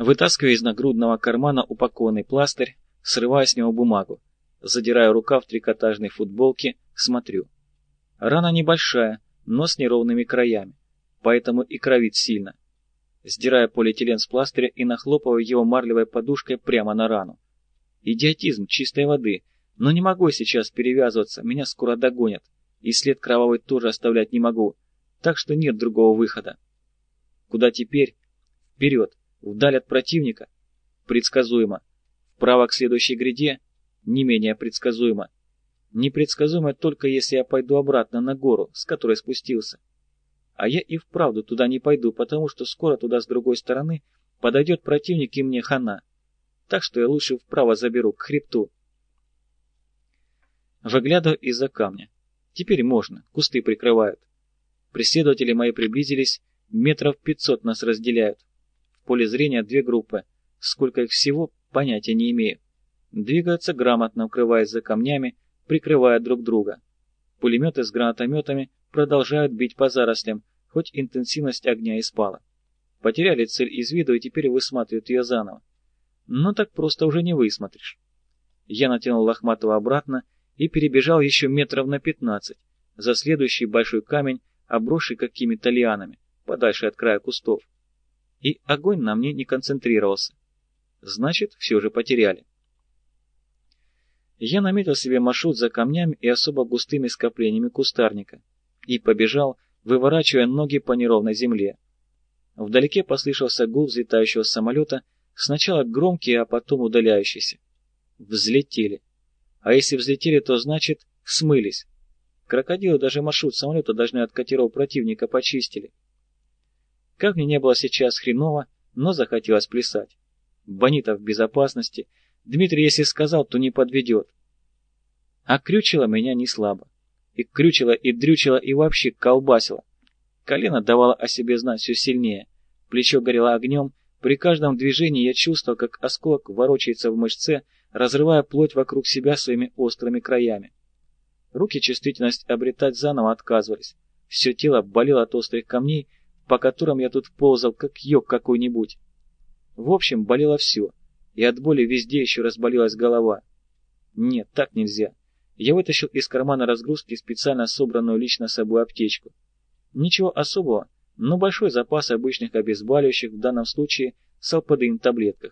Вытаскиваю из нагрудного кармана упакованный пластырь, срываю с него бумагу, задираю рукав трикотажной футболки, смотрю. Рана небольшая, но с неровными краями, поэтому и кровит сильно. Сдираю полиэтилен с пластыря и нахлопываю его марлевой подушкой прямо на рану. Идиотизм чистой воды, но не могу сейчас перевязываться, меня скоро догонят, и след кровавый тоже оставлять не могу, так что нет другого выхода. Куда теперь? Вперед, вдаль от противника? Предсказуемо. Вправо к следующей гряде? Не менее предсказуемо. Непредсказуемо только если я пойду обратно на гору, с которой спустился. А я и вправду туда не пойду, потому что скоро туда с другой стороны подойдет противник и мне хана. Так что я лучше вправо заберу, к хребту. Выглядываю из-за камня. Теперь можно, кусты прикрывают. Преследователи мои приблизились, метров 500 нас разделяют. В поле зрения две группы. Сколько их всего, понятия не имею. Двигаются грамотно, укрываясь за камнями, прикрывая друг друга. Пулеметы с гранатометами продолжают бить по зарослям, хоть интенсивность огня и спала. Потеряли цель из виду и теперь высматривают ее заново. Но так просто уже не высмотришь. Я натянул Лохматова обратно и перебежал еще метров на 15 за следующий большой камень, обросший какими-то лианами, подальше от края кустов. И огонь на мне не концентрировался. Значит, все же потеряли. Я наметил себе маршрут за камнями и особо густыми скоплениями кустарника и побежал, выворачивая ноги по неровной земле. Вдалеке послышался гул взлетающего самолета, сначала громкий, а потом удаляющийся. Взлетели. А если взлетели, то значит смылись. Крокодилы даже маршрут самолета должны от катеров противника почистили. Как мне не было сейчас хреново, но захотелось плясать. Бонитов в безопасности. Дмитрий, если сказал, то не подведет. А крючило меня не слабо. И крючило, и дрючило, и вообще колбасило. Колено давало о себе знать все сильнее. Плечо горело огнем. При каждом движении я чувствовал, как осколок ворочается в мышце, разрывая плоть вокруг себя своими острыми краями. Руки чувствительность обретать заново отказывались. Все тело болело от острых камней, по которым я тут ползал, как йог какой-нибудь. В общем, болело все. И от боли везде еще разболелась голова. Нет, так нельзя. Я вытащил из кармана разгрузки специально собранную лично собой аптечку. Ничего особого, но большой запас обычных обезболивающих, в данном случае салпадин в таблетках.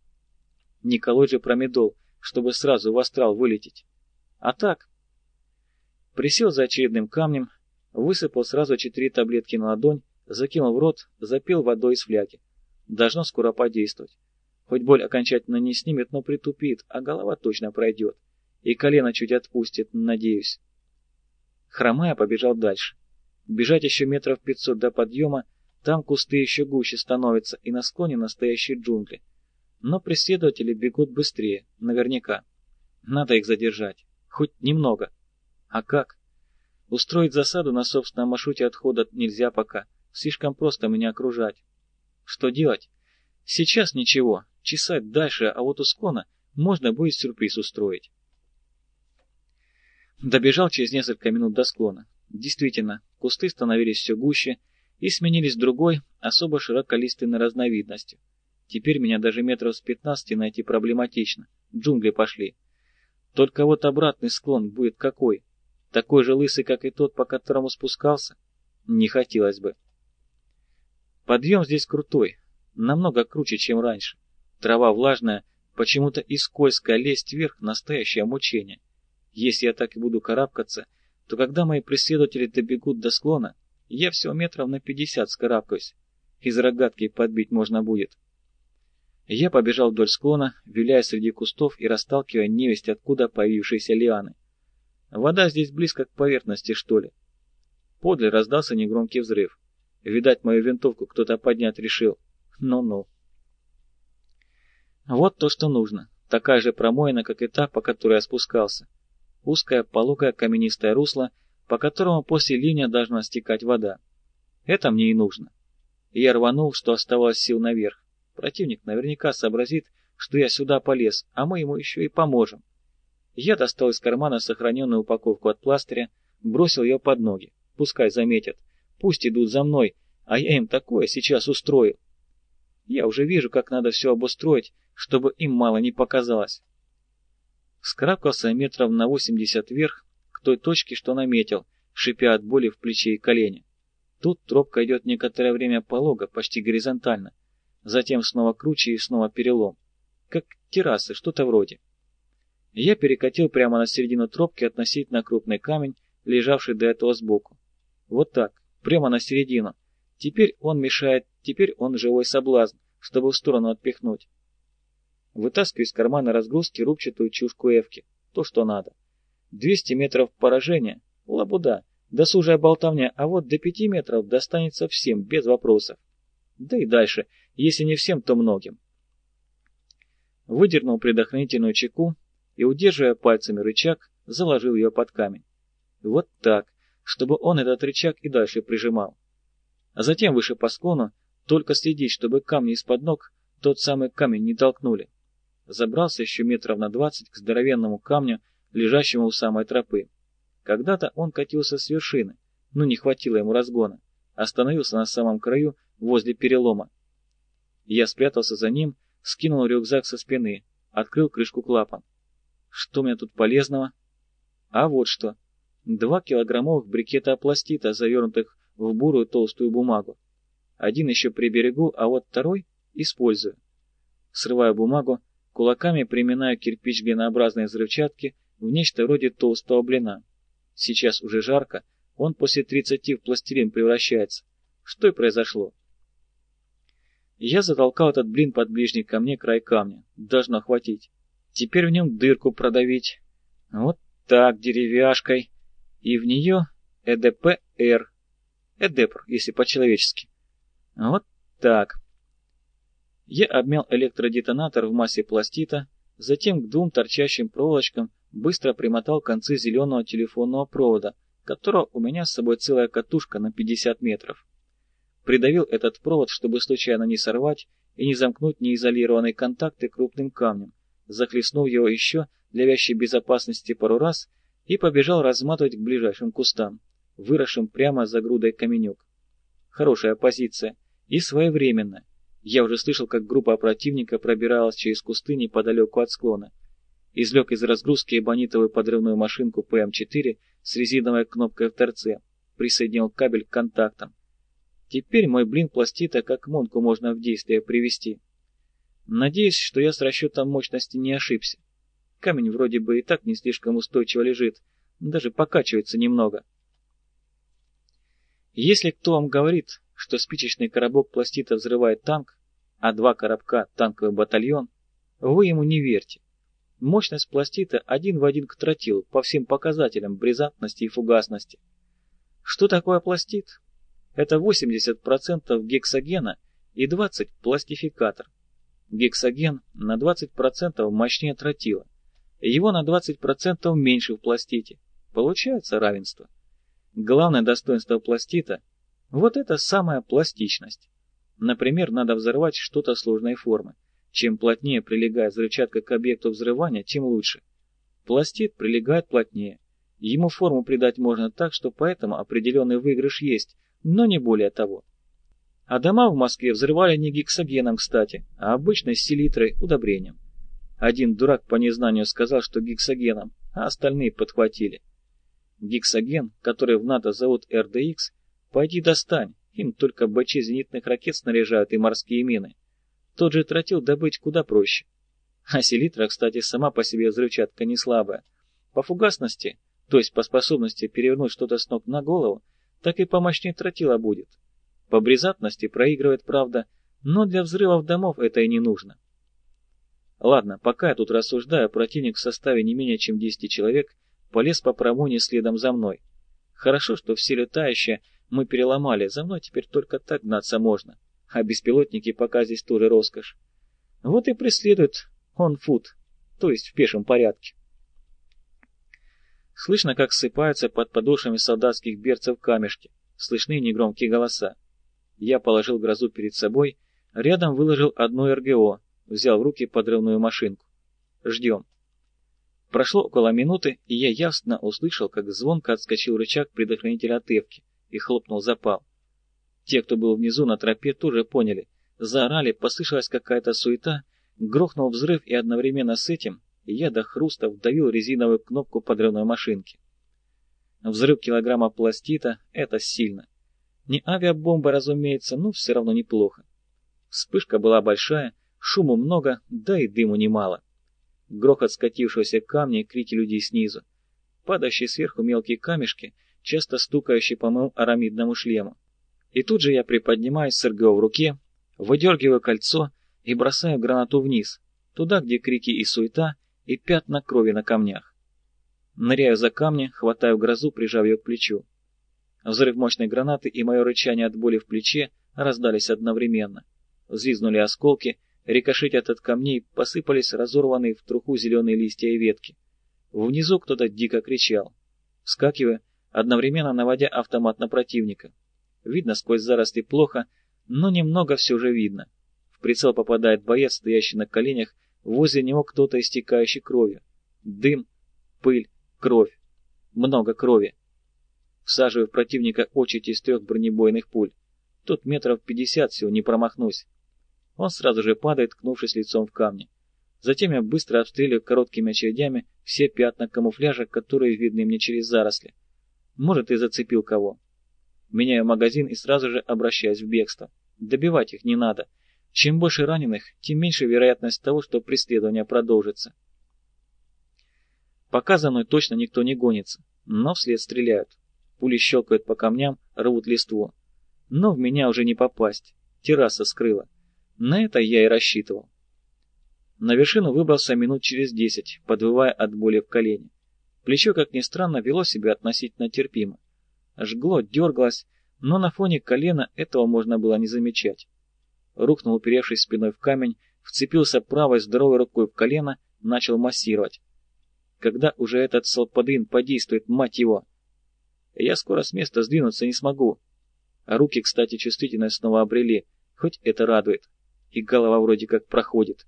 Не колоть же промедол, чтобы сразу в астрал вылететь. А так... Присел за очередным камнем, высыпал сразу 4 таблетки на ладонь, закинул в рот, запил водой из фляги. Должно скоро подействовать. Хоть боль окончательно не снимет, но притупит, а голова точно пройдет. И колено чуть отпустит, надеюсь. Хромая побежал дальше. Бежать еще метров 500 до подъема, там кусты еще гуще становятся, и на склоне настоящие джунгли. Но преследователи бегут быстрее, наверняка. Надо их задержать. Хоть немного. А как? Устроить засаду на собственном маршруте отхода нельзя пока. Слишком просто меня окружать. Что делать? Сейчас ничего. Чесать дальше, а вот у склона можно будет сюрприз устроить. Добежал через несколько минут до склона. Действительно, кусты становились все гуще и сменились другой, особо широколиственной разновидностью. Теперь меня даже метров с 15 найти проблематично. Джунгли пошли. Только вот обратный склон будет какой? Такой же лысый, как и тот, по которому спускался? Не хотелось бы. Подъем здесь крутой, намного круче, чем раньше. Трава влажная, почему-то и скользкая, лезть вверх — настоящее мучение. Если я так и буду карабкаться, то когда мои преследователи добегут до склона, я всего метров на 50 скарабкаюсь. Из рогатки подбить можно будет. Я побежал вдоль склона, виляя среди кустов и расталкивая невесть откуда появившиеся лианы. Вода здесь близко к поверхности, что ли. Подле раздался негромкий взрыв. Видать, мою винтовку кто-то поднять решил. Ну-ну. Вот то, что нужно. Такая же промоина, как и та, по которой я спускался. Узкое, пологое, каменистое русло, по которому после ливня должна стекать вода. Это мне и нужно. Я рванул, что оставалось сил наверх. Противник наверняка сообразит, что я сюда полез, а мы ему еще и поможем. Я достал из кармана сохраненную упаковку от пластыря, бросил ее под ноги. Пускай заметят. Пусть идут за мной, а я им такое сейчас устрою. Я уже вижу, как надо все обустроить, чтобы им мало не показалось. Вскарабкался метров на 80 вверх, к той точке, что наметил, шипя от боли в плече и колене. Тут тропка идет некоторое время полого, почти горизонтально. Затем снова круче и снова перелом. Как террасы, что-то вроде. Я перекатил прямо на середину тропки относительно крупный камень, лежавший до этого сбоку. Вот так, прямо на середину. Теперь он мешает, теперь он живой соблазн, чтобы в сторону отпихнуть. Вытаскиваю из кармана разгрузки рубчатую чушку эвки. То, что надо. 200 метров поражения. Лабуда. Досужая болтовня, а вот до 5 метров достанется всем, без вопросов. Да и дальше, если не всем, то многим. Выдернул предохранительную чеку и, удерживая пальцами рычаг, заложил ее под камень. Вот так, чтобы он этот рычаг и дальше прижимал. А затем выше по склону, только следить, чтобы камни из-под ног тот самый камень не толкнули. Забрался еще метров на 20 к здоровенному камню, лежащему у самой тропы. Когда-то он катился с вершины, но не хватило ему разгона. Остановился на самом краю, возле перелома. Я спрятался за ним, скинул рюкзак со спины, открыл крышку клапан. Что у меня тут полезного? А вот что. 2 килограммовых брикета апластита, завернутых в бурую толстую бумагу. Один еще приберегу, а вот второй использую. Срываю бумагу, кулаками приминаю кирпич глинообразной взрывчатки в нечто вроде толстого блина. Сейчас уже жарко, он после 30 в пластилин превращается. Что и произошло. Я затолкал этот блин под ближний ко мне край камня. Должно хватить. Теперь в нем дырку продавить. Вот так, деревяшкой. И в нее ЭДПР. Эдепр, если по-человечески. Вот так. Я обмял электродетонатор в массе пластита, затем к 2 торчащим проволочкам быстро примотал концы зеленого телефонного провода, которого у меня с собой целая катушка на 50 метров. Придавил этот провод, чтобы случайно не сорвать и не замкнуть неизолированные контакты крупным камнем, захлестнув его еще для вящей безопасности пару раз и побежал разматывать к ближайшим кустам, выросшим прямо за грудой каменюк. Хорошая позиция и своевременная. Я уже слышал, как группа противника пробиралась через кусты неподалеку от склона. Извлек из разгрузки эбонитовую подрывную машинку ПМ-4 с резиновой кнопкой в торце, присоединил кабель к контактам. Теперь мой блин пластита как монку можно в действие привести. Надеюсь, что я с расчетом мощности не ошибся. Камень вроде бы и так не слишком устойчиво лежит, даже покачивается немного. Если кто вам говорит, что спичечный коробок пластита взрывает танк, а 2 коробка — танковый батальон, вы ему не верьте. Мощность пластита один в один к тротилу по всем показателям бризантности и фугасности. Что такое пластит? Это 80% гексогена и 20% пластификатор. Гексоген на 20% мощнее тротила. Его на 20% меньше в пластите. Получается равенство. Главное достоинство пластита – вот это самая пластичность. Например, надо взорвать что-то сложной формы. Чем плотнее прилегает взрывчатка к объекту взрывания, тем лучше. Пластид прилегает плотнее. Ему форму придать можно так, что поэтому определенный выигрыш есть, но не более того. А дома в Москве взрывали не гексогеном, кстати, а обычной селитрой, удобрением. Один дурак по незнанию сказал, что гексогеном, а остальные подхватили. Гексоген, который в НАТО зовут РДХ, пойди достань, им только БЧ зенитных ракет снаряжают и морские мины. Тот же тротил добыть куда проще. А селитра, кстати, сама по себе взрывчатка не слабая. По фугасности, то есть по способности перевернуть что-то с ног на голову, так и помощнее тротила будет. По бризантности проигрывает, правда, но для взрывов домов это и не нужно. Ладно, пока я тут рассуждаю, противник в составе не менее чем 10 человек полез по промоне следом за мной. Хорошо, что все летающие мы переломали, за мной теперь только так гнаться можно. А беспилотники пока здесь тоже роскошь. Вот и преследует он фут, то есть в пешем порядке. Слышно, как ссыпаются под подошвами солдатских берцев камешки, слышны негромкие голоса. Я положил грозу перед собой, рядом выложил одно РГО, взял в руки подрывную машинку. Ждем. Прошло около минуты, и я явственно услышал, как звонко отскочил рычаг предохранителя от эвки и хлопнул запал. Те, кто был внизу на тропе, тоже поняли. Заорали, послышалась какая-то суета, грохнул взрыв, и одновременно с этим я до хруста вдавил резиновую кнопку подрывной машинки. Взрыв килограмма пластита — это сильно. Не авиабомба, разумеется, но все равно неплохо. Вспышка была большая, шуму много, да и дыму немало. Грохот скатившегося камня и крики людей снизу. Падающие сверху мелкие камешки, часто стукающие по моему арамидному шлему. И тут же я приподнимаюсь с РГО в руке, выдергиваю кольцо и бросаю гранату вниз, туда, где крики и суета, и пятна крови на камнях. Ныряю за камни, хватаю грозу, прижав ее к плечу. Взрыв мощной гранаты и мое рычание от боли в плече раздались одновременно. Взвизгнули осколки, рикошетят от камней, посыпались разорванные в труху зеленые листья и ветки. Внизу кто-то дико кричал. Вскакиваю, одновременно наводя автомат на противника. Видно сквозь заросли плохо, но немного все же видно. В прицел попадает боец, стоящий на коленях, возле него кто-то истекающий кровью. Дым, пыль, кровь. Много крови. Всаживаю в противника очередь из 3 бронебойных пуль. Тут метров 50 всего, не промахнусь. Он сразу же падает, ткнувшись лицом в камни. Затем я быстро обстреливаю короткими очередями все пятна камуфляжа, которые видны мне через заросли. Может, и зацепил кого. Меняю магазин и сразу же обращаюсь в бегство. Добивать их не надо. Чем больше раненых, тем меньше вероятность того, что преследование продолжится. Пока за мной точно никто не гонится, но вслед стреляют. Пули щелкают по камням, рвут листву. Но в меня уже не попасть. Терраса скрыла. На это я и рассчитывал. На вершину выбрался минут через 10, подвывая от боли в колене. Плечо, как ни странно, вело себя относительно терпимо. Жгло, дергалось, но на фоне колена этого можно было не замечать. Рухнул, уперевшись спиной в камень, вцепился правой здоровой рукой в колено, начал массировать. Когда уже этот салпадин подействует, мать его? Я скоро с места сдвинуться не смогу. А руки, кстати, чувствительность снова обрели, хоть это радует. И голова вроде как проходит.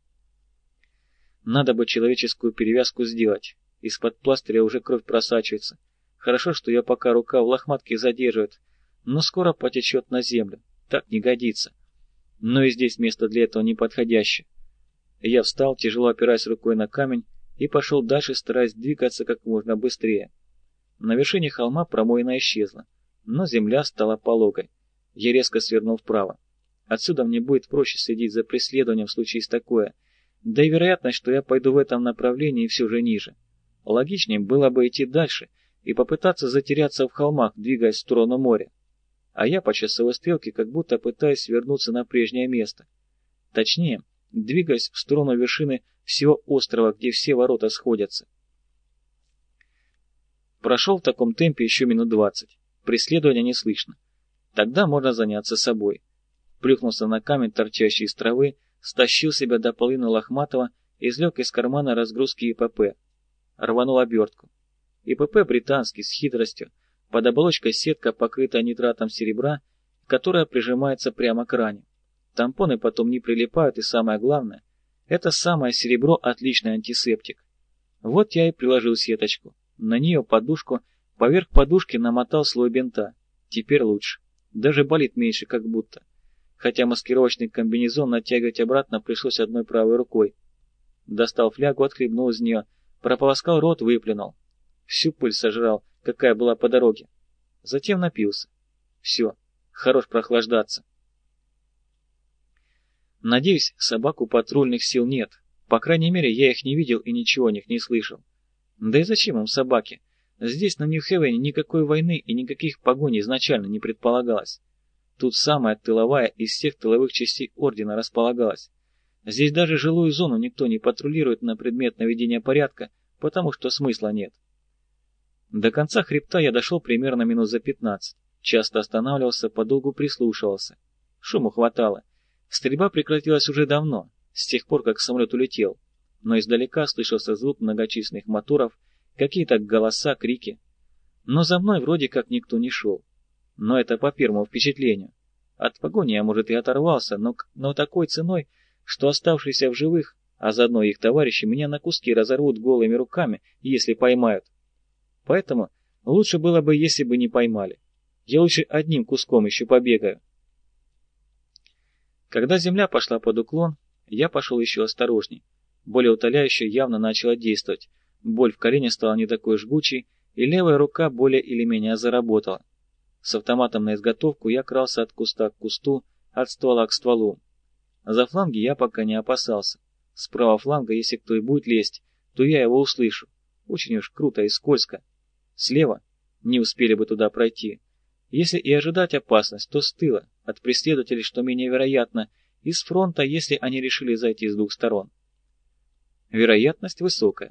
Надо бы человеческую перевязку сделать. Из-под пластыря уже кровь просачивается. Хорошо, что я пока рука в лохматке задерживает, но скоро потечет на землю. Так не годится. Но и здесь место для этого неподходящее. Я встал, тяжело опираясь рукой на камень, и пошел дальше, стараясь двигаться как можно быстрее. На вершине холма промоина исчезла, но земля стала пологой. Я резко свернул вправо. Отсюда мне будет проще следить за преследованием в случае с такое, да и вероятность, что я пойду в этом направлении, все же ниже. Логичнее было бы идти дальше и попытаться затеряться в холмах, двигаясь в сторону моря. А я по часовой стрелке как будто пытаюсь вернуться на прежнее место. Точнее, двигаясь в сторону вершины всего острова, где все ворота сходятся. Прошел в таком темпе еще минут 20. Преследования не слышно. Тогда можно заняться собой. Плюхнулся на камень, торчащий из травы, стащил себя до половины лохматого, извлек из кармана разгрузки ИПП. Рванул обертку. ИПП британский, с хитростью. Под оболочкой сетка, покрытая нитратом серебра, которая прижимается прямо к ране. Тампоны потом не прилипают, и самое главное, это самое серебро отличный антисептик. Вот я и приложил сеточку. На нее подушку, поверх подушки намотал слой бинта. Теперь лучше. Даже болит меньше, как будто. Хотя маскировочный комбинезон натягивать обратно пришлось одной правой рукой. Достал флягу, отхлебнул из нее, прополоскал рот, выплюнул. Всю пыль сожрал, какая была по дороге. Затем напился. Все, хорош прохлаждаться. Надеюсь, собак у патрульных сил нет. По крайней мере, я их не видел и ничего о них не слышал. Да и зачем им собаки? Здесь, на Нью-Хевене, никакой войны и никаких погоней изначально не предполагалось. Тут самая тыловая из всех тыловых частей Ордена располагалась. Здесь даже жилую зону никто не патрулирует на предмет наведения порядка, потому что смысла нет. До конца хребта я дошел примерно минут за 15. Часто останавливался, подолгу прислушивался. Шуму хватало. Стрельба прекратилась уже давно, с тех пор, как самолет улетел. Но издалека слышался звук многочисленных моторов, какие-то голоса, крики. Но за мной вроде как никто не шел. Но это по первому впечатлению. От погони я, может, и оторвался, но такой ценой, что оставшиеся в живых, а заодно их товарищи, меня на куски разорвут голыми руками, если поймают. Поэтому лучше было бы, если бы не поймали. Я лучше одним куском еще побегаю. Когда земля пошла под уклон, я пошел еще осторожней. Более утоляющее явно начало действовать. Боль в колене стала не такой жгучей, и левая рука более или менее заработала. С автоматом на изготовку я крался от куста к кусту, от ствола к стволу. За фланги я пока не опасался. С правого фланга, если кто и будет лезть, то я его услышу. Очень уж круто и скользко. Слева не успели бы туда пройти. Если и ожидать опасность, то с тыла, от преследователей, что менее вероятно, и с фронта, если они решили зайти с двух сторон. Вероятность высокая.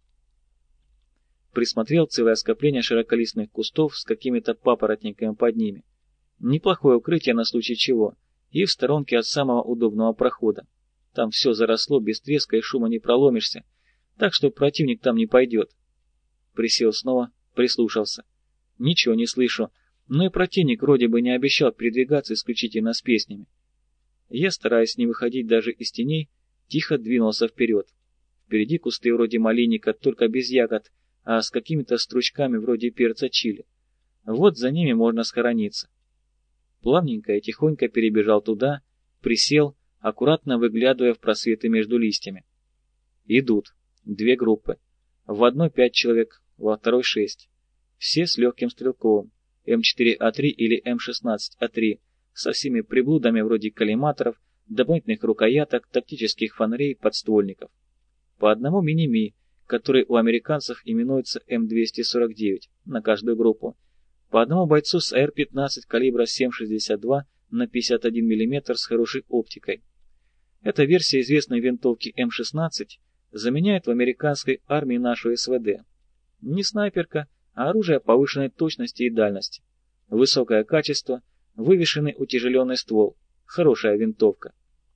Присмотрел целое скопление широколистных кустов с какими-то папоротниками под ними. Неплохое укрытие на случай чего, и в сторонке от самого удобного прохода. Там все заросло, без треска и шума не проломишься, так что противник там не пойдет. Присел снова, прислушался. Ничего не слышу, но и противник вроде бы не обещал передвигаться исключительно с песнями. Я, стараясь не выходить даже из теней, тихо двинулся вперед. Впереди кусты вроде малинника, только без ягод, а с какими-то стручками вроде перца чили. Вот за ними можно схорониться. Плавненько и тихонько перебежал туда, присел, аккуратно выглядывая в просветы между листьями. Идут. 2 группы. В одной 5 человек, во второй 6. Все с легким стрелковым. М4А3 или М16А3, со всеми приблудами вроде коллиматоров, дополнительных рукояток, тактических фонарей, подствольников. По одному мини-ми, который у американцев именуется М249 на каждую группу. По одному бойцу с АР-15 калибра 7,62 на 51 мм с хорошей оптикой. Эта версия известной винтовки М16 заменяет в американской армии нашу СВД. Не снайперка, а оружие повышенной точности и дальности. Высокое качество, вывешенный утяжеленный ствол, хорошая винтовка.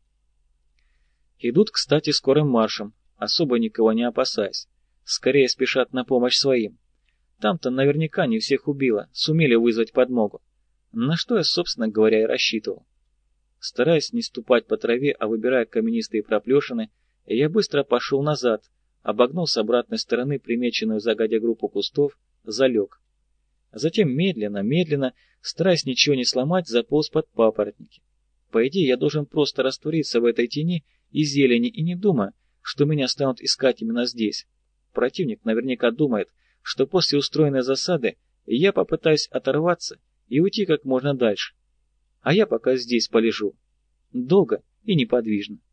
Идут, кстати, скорым маршем, особо никого не опасаясь. Скорее спешат на помощь своим. Там-то наверняка не всех убило, сумели вызвать подмогу. На что я, собственно говоря, и рассчитывал. Стараясь не ступать по траве, а выбирая каменистые проплешины, я быстро пошел назад, обогнул с обратной стороны примеченную загодя группу кустов, залег. Затем медленно, стараясь ничего не сломать, заполз под папоротники. По идее, я должен просто раствориться в этой тени и зелени, и не думая, что меня станут искать именно здесь. Противник наверняка думает, что после устроенной засады я попытаюсь оторваться и уйти как можно дальше. А я пока здесь полежу. Долго и неподвижно.